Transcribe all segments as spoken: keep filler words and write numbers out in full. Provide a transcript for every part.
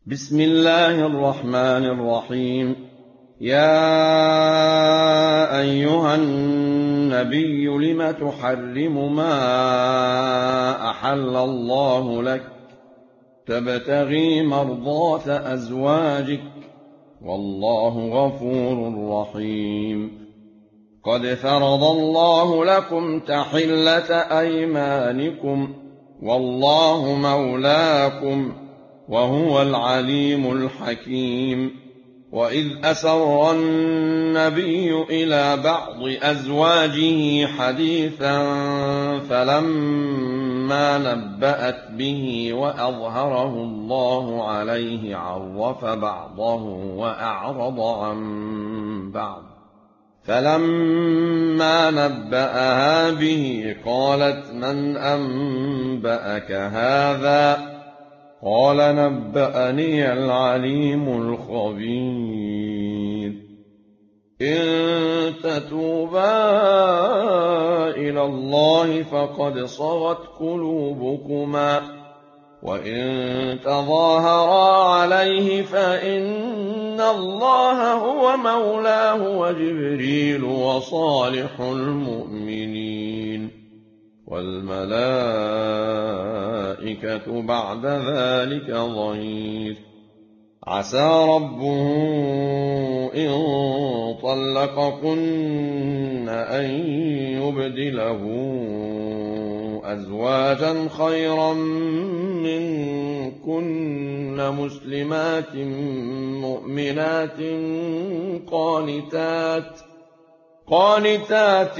بسم الله الرحمن الرحيم. يا أيها النبي لم تحرم ما أحل الله لك تبتغي مرضات أزواجك والله غفور رحيم. قد فرض الله لكم تحلة أيمانكم والله مولاكم وهو العليم الحكيم. وإذ أسر النبي إلى بعض أزواجه حديثا فلما نبأت به وأظهره الله عليه عرف بعضه وأعرض عن بعض، فلما نبأها به قالت من أنبأك هذا؟ قال نبأني العليم الخبير. إن تتوبا إلى الله فقد صغت قلوبكما، وإن تظاهرا عليه فإن الله هو مولاه وجبريل وصالح المؤمنين والملائكة بعد ذلك ظهير. عسى ربه إن طلقكن أن يبدله أزواجا خيرا منكن مسلمات مؤمنات قانتات قانتات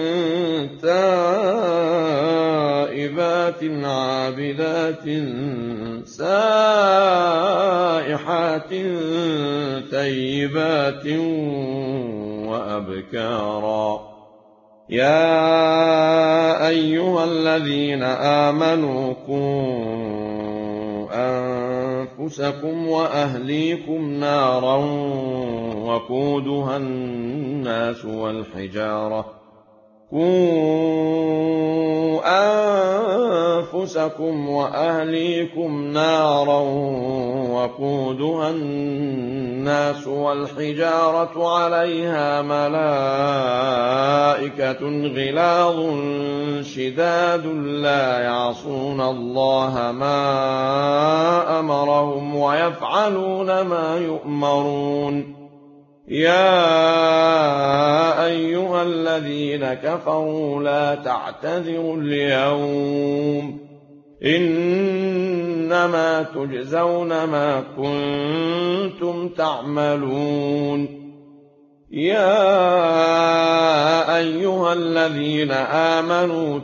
تائبات عابدات سائحات ثيبات وأبكارا. يا أيها الذين آمنوا قوا أنفسكم وأهليكم نارا وقودها الناس والحجارة قوا أنفسكم وأهليكم نارا وقودها الناس والحجارة عليها ملائكة غلاظ شداد لا يعصون الله ما أمرهم ويفعلون ما يؤمرون. يا أيها الذين كفروا لا تعتذروا اليوم إنما تجزون ما كنتم تعملون. يا أيها الذين آمنوا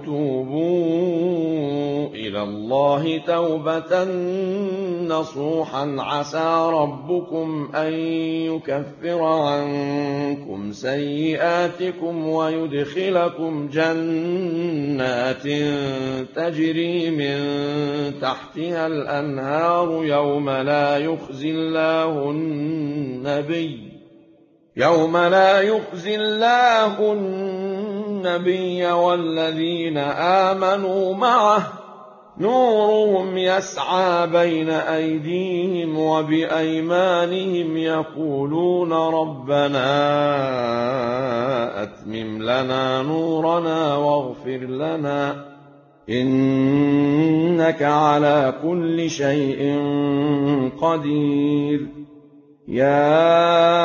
توبوا إلى الله توبة نصوحا عسى ربكم أن يكفر عنكم سيئاتكم ويدخلكم جنات تجري من تحتها الأنهار يوم لا يخزي الله النبي يوم لا يخزي الله النبي والذين آمنوا معه نورهم يسعى بين أيديهم وبأيمانهم يقولون ربنا أتمم لنا نورنا واغفر لنا إنك على كل شيء قدير. يا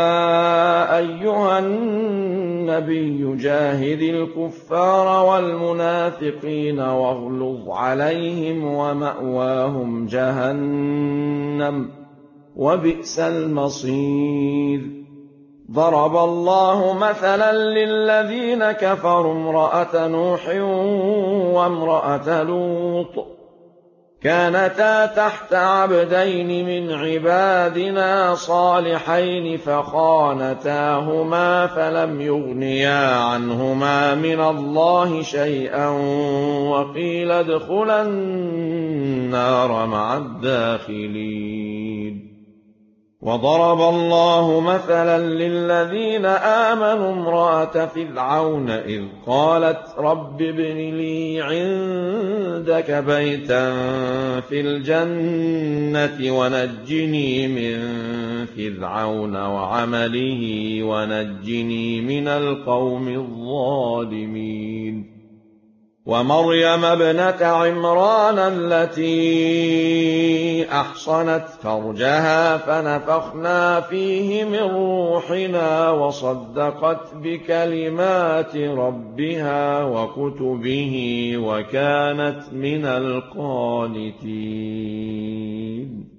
أيها النبي جاهد الكفار والمنافقين واغلظ عليهم ومأواهم جهنم وبئس المصير. ضرب الله مثلا للذين كفروا امرأة نوح وامرأة لوط كانتا تحت عبدين من عبادنا صالحين فخانتاهما فلم يغنيا عنهما من الله شيئا وقيل ادخلا النار مع الداخلين. وضرب الله مثلا للذين آمنوا امرأة فرعون إذ قالت رب ابن لي عندك بيتا في الجنة ونجني من فرعون وعمله ونجني من القوم الظالمين ومريم ابنة عمران التي أحصنت فرجها فنفخنا فيه من روحنا وصدقت بكلمات ربها وكتبه وكانت من القانتين.